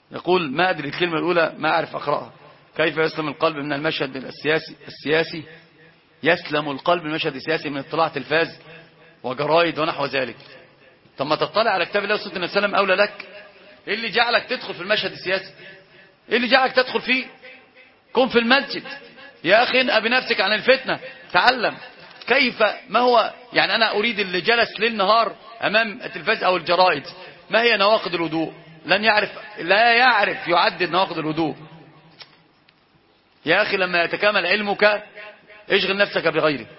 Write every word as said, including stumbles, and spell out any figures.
يقول ما أدري الكلمة الأولى ما أعرف أقرأها. كيف يسلم القلب من المشهد السياسي السياسي يسلم القلب من المشهد السياسي من اطلاع تلفاز وجرائد ونحو ذلك. طب ما تطلع على كتاب الله وسنة النبي صلى الله عليه وسلم أولى لك. إيه اللي جعلك تدخل في المشهد السياسي؟ إيه اللي جعلك تدخل فيه؟ كن في المسجد يا أخي، انأ بنفسك عن الفتنة، تعلم كيف ما هو. يعني أنا أريد اللي جلس ليل نهار أمام التلفاز أو الجرائد ما هي نواقض الوضوء، لن يعرف، لا يعرف يعدد نواقض الوضوء. يا أخي لما يتكامل علمك اشغل نفسك بغيره.